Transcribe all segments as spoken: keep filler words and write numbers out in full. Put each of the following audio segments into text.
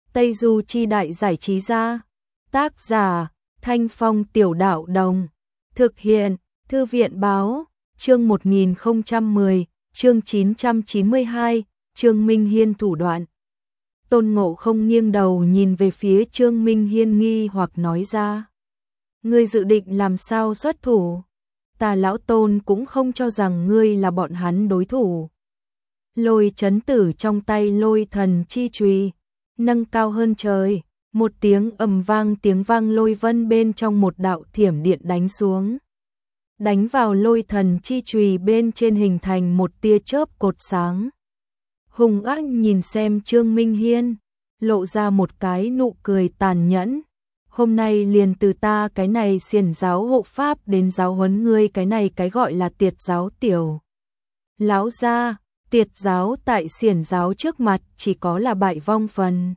Tây Du Chi Đại Giải Trí Gia. Tác giả, Thanh Phong Tiểu Đạo Đồng. Thực hiện, Thư viện Báo. Chương một nghìn không trăm mười, chương chín trăm chín mươi hai, Trương Minh Hiên thủ đoạn. Tôn Ngộ Không nghiêng đầu nhìn về phía Trương Minh Hiên nghi hoặc nói ra. Ngươi dự định làm sao xuất thủ? Ta lão Tôn cũng không cho rằng ngươi là bọn hắn đối thủ. Lôi chấn tử trong tay lôi thần chi chùy nâng cao hơn trời, một tiếng ầm vang tiếng vang lôi vân bên trong một đạo thiểm điện đánh xuống. Đánh vào lôi thần chi chùy bên trên hình thành một tia chớp cột sáng. Hùng ác nhìn xem Trương Minh Hiên, lộ ra một cái nụ cười tàn nhẫn. Hôm nay liền từ ta cái này xiển giáo hộ pháp đến giáo huấn ngươi cái này cái gọi là tiệt giáo tiểu. Lão gia, tiệt giáo tại xiển giáo trước mặt chỉ có là bại vong phần.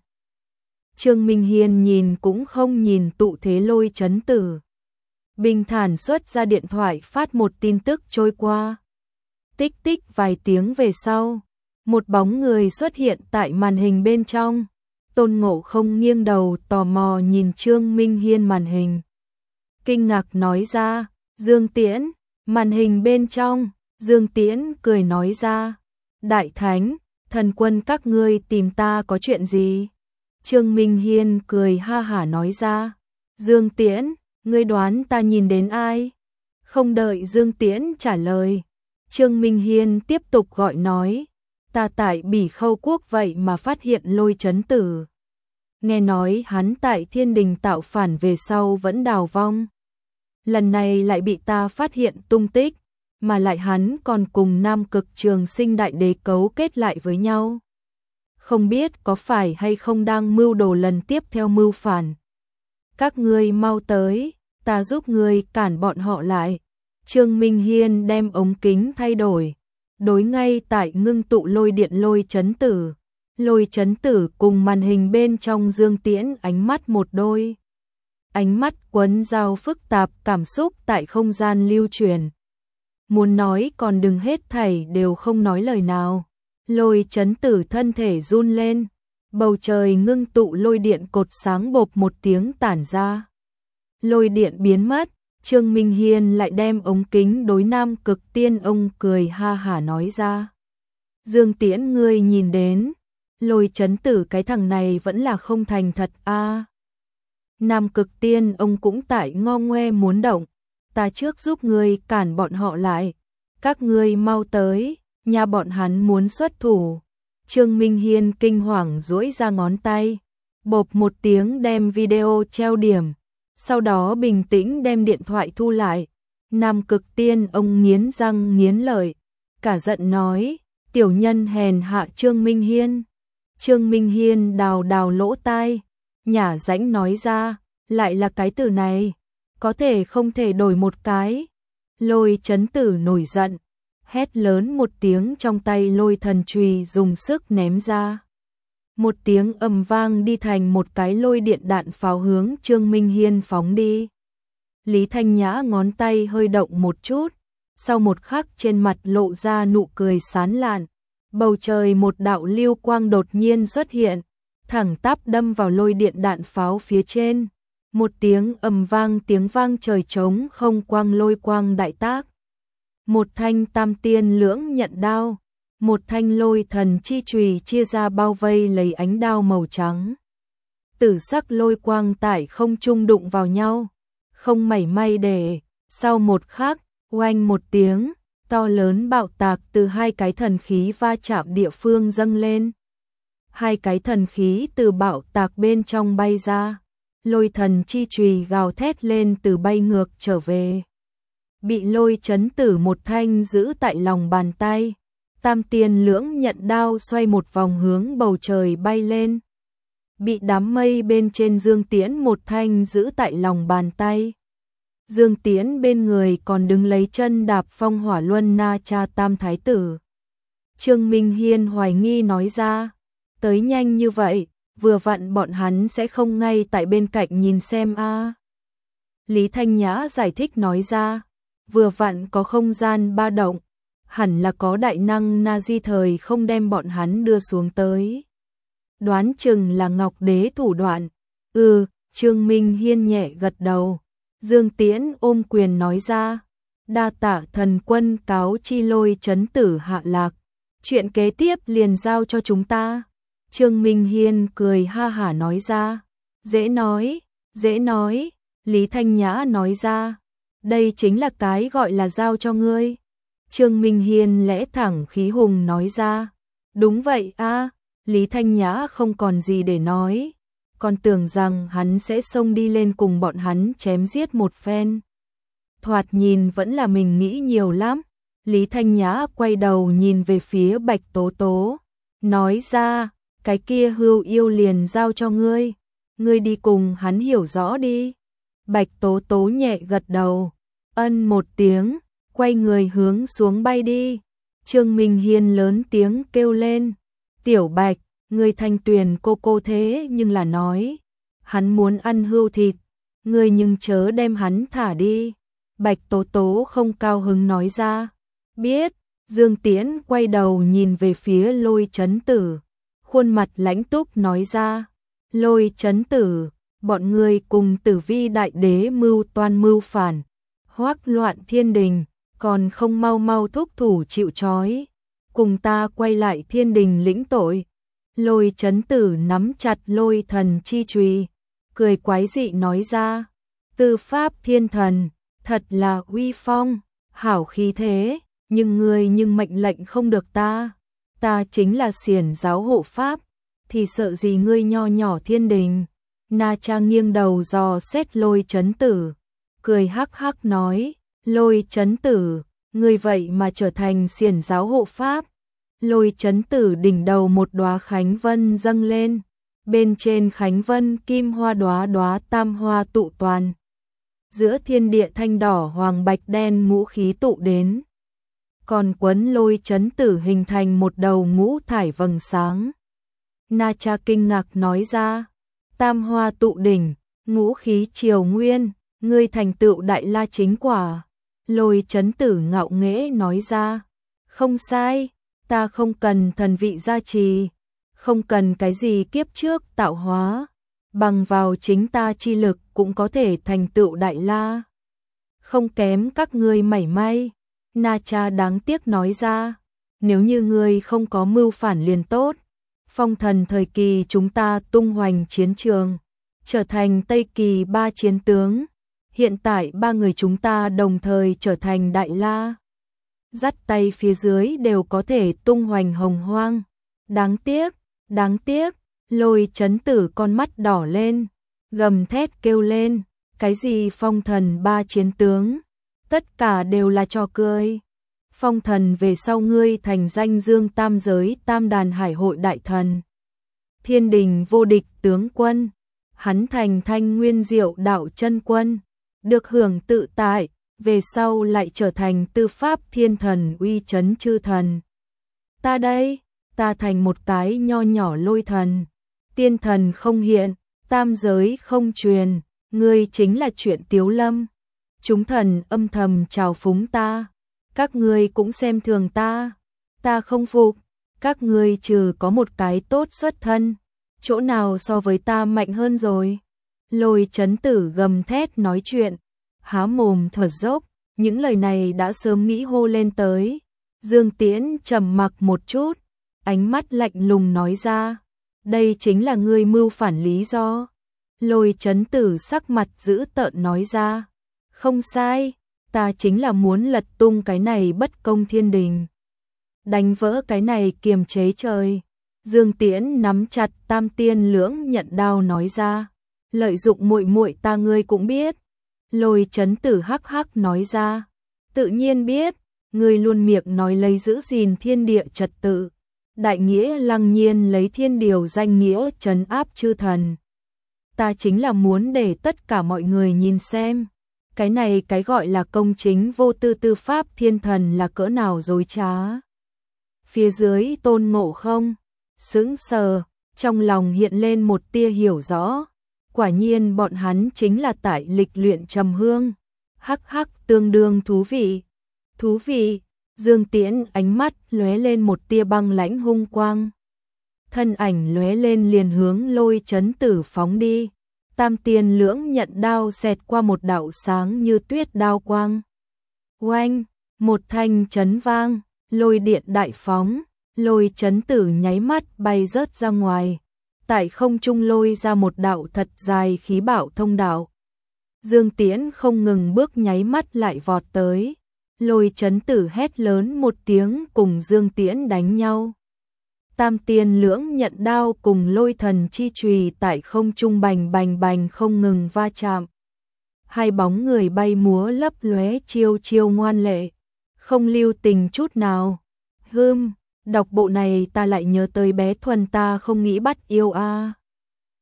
Trương Minh Hiên nhìn cũng không nhìn tụ thế lôi chấn tử. Bình thản xuất ra điện thoại phát một tin tức trôi qua. Tích tích vài tiếng về sau, một bóng người xuất hiện tại màn hình bên trong. Tôn Ngộ Không nghiêng đầu tò mò nhìn Trương Minh Hiên màn hình. Kinh ngạc nói ra, Dương Tiễn, màn hình bên trong, Dương Tiễn cười nói ra, Đại Thánh, thần quân các ngươi tìm ta có chuyện gì? Trương Minh Hiên cười ha hả nói ra, Dương Tiễn, ngươi đoán ta nhìn đến ai? Không đợi Dương Tiễn trả lời, Trương Minh Hiên tiếp tục gọi nói, ta tại Bỉ Khâu Quốc vậy mà phát hiện lôi chấn tử. Nghe nói hắn tại Thiên Đình tạo phản về sau vẫn đào vong. Lần này lại bị ta phát hiện tung tích, mà lại hắn còn cùng Nam Cực Trường Sinh Đại Đế cấu kết lại với nhau. Không biết có phải hay không đang mưu đồ lần tiếp theo mưu phản. Các ngươi mau tới, ta giúp ngươi cản bọn họ lại. Trương Minh Hiên đem ống kính thay đổi, đối ngay tại ngưng tụ lôi điện lôi chấn tử. Lôi chấn tử cùng màn hình bên trong Dương Tiễn ánh mắt một đôi. Ánh mắt quấn giao phức tạp cảm xúc tại không gian lưu truyền. Muốn nói còn đừng hết thảy đều không nói lời nào. Lôi chấn tử thân thể run lên. Bầu trời ngưng tụ lôi điện cột sáng bộp một tiếng tản ra. Lôi điện biến mất. Trương Minh Hiên lại đem ống kính đối Nam Cực Tiên ông cười ha hả nói ra. Dương Tiễn ngươi nhìn đến. Lôi chấn tử cái thằng này vẫn là không thành thật a. À. Nam Cực Tiên ông cũng tại ngo ngoe muốn động. Ta trước giúp ngươi cản bọn họ lại. Các ngươi mau tới, nhà bọn hắn muốn xuất thủ. Trương Minh Hiên kinh hoàng duỗi ra ngón tay. Bộp một tiếng đem video treo điểm. Sau đó bình tĩnh đem điện thoại thu lại. Nam Cực Tiên ông nghiến răng nghiến lợi. Cả giận nói, tiểu nhân hèn hạ Trương Minh Hiên. Trương Minh Hiên đào đào lỗ tai, nhả rãnh nói ra, lại là cái từ này, có thể không thể đổi một cái. Lôi chấn tử nổi giận, hét lớn một tiếng trong tay lôi thần chùy dùng sức ném ra. Một tiếng ầm vang đi thành một cái lôi điện đạn pháo hướng Trương Minh Hiên phóng đi. Lý Thanh Nhã ngón tay hơi động một chút, sau một khắc trên mặt lộ ra nụ cười sán lạn. Bầu trời một đạo lưu quang đột nhiên xuất hiện, thẳng tắp đâm vào lôi điện đạn pháo phía trên. Một tiếng ầm vang tiếng vang trời trống không quang lôi quang đại tác. Một thanh tam tiên lưỡng nhận đao, một thanh lôi thần chi chùy chia ra bao vây lấy ánh đao màu trắng. Tử sắc lôi quang tại không trung đụng vào nhau, không mảy may để, sau một khắc, oanh một tiếng. To lớn bạo tạc từ hai cái thần khí va chạm địa phương dâng lên. Hai cái thần khí từ bạo tạc bên trong bay ra. Lôi thần chi chùy gào thét lên từ bay ngược trở về. Bị lôi chấn tử một thanh giữ tại lòng bàn tay. Tam tiên lưỡng nhận đao xoay một vòng hướng bầu trời bay lên. Bị đám mây bên trên Dương Tiễn một thanh giữ tại lòng bàn tay. Dương Tiễn bên người còn đứng lấy chân đạp phong hỏa luân na cha tam thái tử. Trương Minh Hiên hoài nghi nói ra, tới nhanh như vậy, vừa vặn bọn hắn sẽ không ngay tại bên cạnh nhìn xem a. À. Lý Thanh Nhã giải thích nói ra, vừa vặn có không gian ba động, hẳn là có đại năng na di thời không đem bọn hắn đưa xuống tới. đoán chừng là Ngọc Đế thủ đoạn. Ừ, Trương Minh Hiên nhẹ gật đầu. Dương Tiễn ôm quyền nói ra, đa tạ thần quân cáo chi Lôi Chấn Tử hạ lạc. Chuyện kế tiếp liền giao cho chúng ta. Trương Minh Hiên cười ha hả nói ra, dễ nói, dễ nói. Lý Thanh Nhã nói ra, đây chính là cái gọi là giao cho ngươi. Trương Minh Hiên lẽ thẳng khí hùng nói ra, đúng vậy a. Lý Thanh Nhã không còn gì để nói, còn tưởng rằng hắn sẽ xông đi lên cùng bọn hắn chém giết một phen. Thoạt nhìn vẫn là mình nghĩ nhiều lắm. Lý Thanh Nhã quay đầu nhìn về phía Bạch Tố Tố, nói ra, cái kia Hưu Yêu liền giao cho ngươi, ngươi đi cùng hắn hiểu rõ đi. Bạch Tố Tố nhẹ gật đầu, ân một tiếng, quay người hướng xuống bay đi. Trương Minh Hiên lớn tiếng kêu lên, Tiểu Bạch, ngươi Thanh Tuyền cô cô thế nhưng là nói, hắn muốn ăn hươu thịt, ngươi nhưng chớ đem hắn thả đi. Bạch Tố Tố không cao hứng nói ra, biết. Dương Tiễn quay đầu nhìn về phía Lôi Chấn Tử, khuôn mặt lãnh túc nói ra, Lôi Chấn Tử, bọn ngươi cùng Tử Vi đại đế mưu toan mưu phản, hoắc loạn thiên đình, còn không mau mau thúc thủ chịu trói, cùng ta quay lại thiên đình lĩnh tội. Lôi Chấn Tử nắm chặt lôi thần chi chùy, cười quái dị nói ra, tư pháp thiên thần, thật là uy phong, hảo khí thế, nhưng ngươi nhưng mệnh lệnh không được ta, ta chính là xiển giáo hộ pháp, thì sợ gì ngươi nho nhỏ thiên đình. Na Cha nghiêng đầu dò xét Lôi Chấn Tử, cười hắc hắc nói, Lôi Chấn Tử, ngươi vậy mà trở thành xiển giáo hộ pháp. Lôi Chấn Tử đỉnh đầu một đóa khánh vân dâng lên, bên trên khánh vân kim hoa đóa đóa tam hoa tụ toàn. Giữa thiên địa thanh đỏ hoàng bạch đen ngũ khí tụ đến, còn quấn Lôi Chấn Tử hình thành một đầu ngũ thải vầng sáng. Na Cha kinh ngạc nói ra, tam hoa tụ đỉnh, ngũ khí triều nguyên, ngươi thành tựu đại la chính quả. Lôi Chấn Tử ngạo nghễ nói ra, không sai, ta không cần thần vị gia trì, không cần cái gì kiếp trước tạo hóa, bằng vào chính ta chi lực cũng có thể thành tựu đại la, không kém các ngươi mảy may. Na Cha đáng tiếc nói ra, nếu như ngươi không có mưu phản liền tốt. Phong thần thời kỳ chúng ta tung hoành chiến trường, trở thành Tây Kỳ ba chiến tướng, hiện tại ba người chúng ta đồng thời trở thành đại la, dắt tay phía dưới đều có thể tung hoành hồng hoang. Đáng tiếc, đáng tiếc. Lôi Chấn Tử con mắt đỏ lên, gầm thét kêu lên, cái gì phong thần ba chiến tướng, tất cả đều là trò cười. Phong thần về sau ngươi thành danh dương tam giới tam đàn hải hội đại thần, thiên đình vô địch tướng quân, hắn thành thanh nguyên diệu đạo chân quân, được hưởng tự tại, về sau lại trở thành tư pháp thiên thần uy chấn chư thần. Ta đây, ta thành một cái nho nhỏ lôi thần, tiên thần không hiện, tam giới không truyền, ngươi chính là chuyện tiếu lâm. Chúng thần âm thầm chào phúng ta, các ngươi cũng xem thường ta, ta không phục, các ngươi trừ có một cái tốt xuất thân, chỗ nào so với ta mạnh hơn rồi. Lôi Chấn Tử gầm thét nói chuyện, há mồm thở dốc, những lời này đã sớm nghĩ hô lên tới. Dương Tiễn trầm mặc một chút, ánh mắt lạnh lùng nói ra, đây chính là ngươi mưu phản lý do. Lôi Chấn Tử sắc mặt dữ tợn nói ra, không sai, ta chính là muốn lật tung cái này bất công thiên đình, đánh vỡ cái này kiềm chế trời. Dương Tiễn nắm chặt tam tiên lưỡng nhận đao nói ra, lợi dụng muội muội ta ngươi cũng biết. Lôi Chấn Tử hắc hắc nói ra, tự nhiên biết, ngươi luôn miệng nói lấy giữ gìn thiên địa trật tự, đại nghĩa lăng nhiên lấy thiên điều danh nghĩa trấn áp chư thần. Ta chính là muốn để tất cả mọi người nhìn xem, cái này cái gọi là công chính vô tư tư pháp thiên thần là cỡ nào dối trá. Phía dưới Tôn Ngộ Không sững sờ, trong lòng hiện lên một tia hiểu rõ, quả nhiên bọn hắn chính là tại lịch luyện trầm hương. Hắc hắc, tương đương thú vị. Thú vị. Dương Tiễn ánh mắt lóe lên một tia băng lãnh hung quang. thân ảnh lóe lên liền hướng Lôi Chấn Tử phóng đi. Tam Tiên Lưỡng Nhận đao xẹt qua một đạo sáng như tuyết đao quang. Oanh, một thanh chấn vang, lôi điện đại phóng, Lôi Chấn Tử nháy mắt bay rớt ra ngoài, tại không trung lôi ra một đạo thật dài khí bảo thông đạo. Dương Tiễn không ngừng bước nháy mắt lại vọt tới, Lôi Chấn Tử hét lớn một tiếng cùng Dương Tiễn đánh nhau. Tam Tiên Lưỡng Nhận đao cùng Lôi Thần chi chùy tại không trung bành bành bành không ngừng va chạm. Hai bóng người bay múa lấp lóe chiêu chiêu ngoan lệ, không lưu tình chút nào. Hừm, đọc bộ này ta lại nhớ tới bé Thuần ta không nghĩ bắt yêu a. À.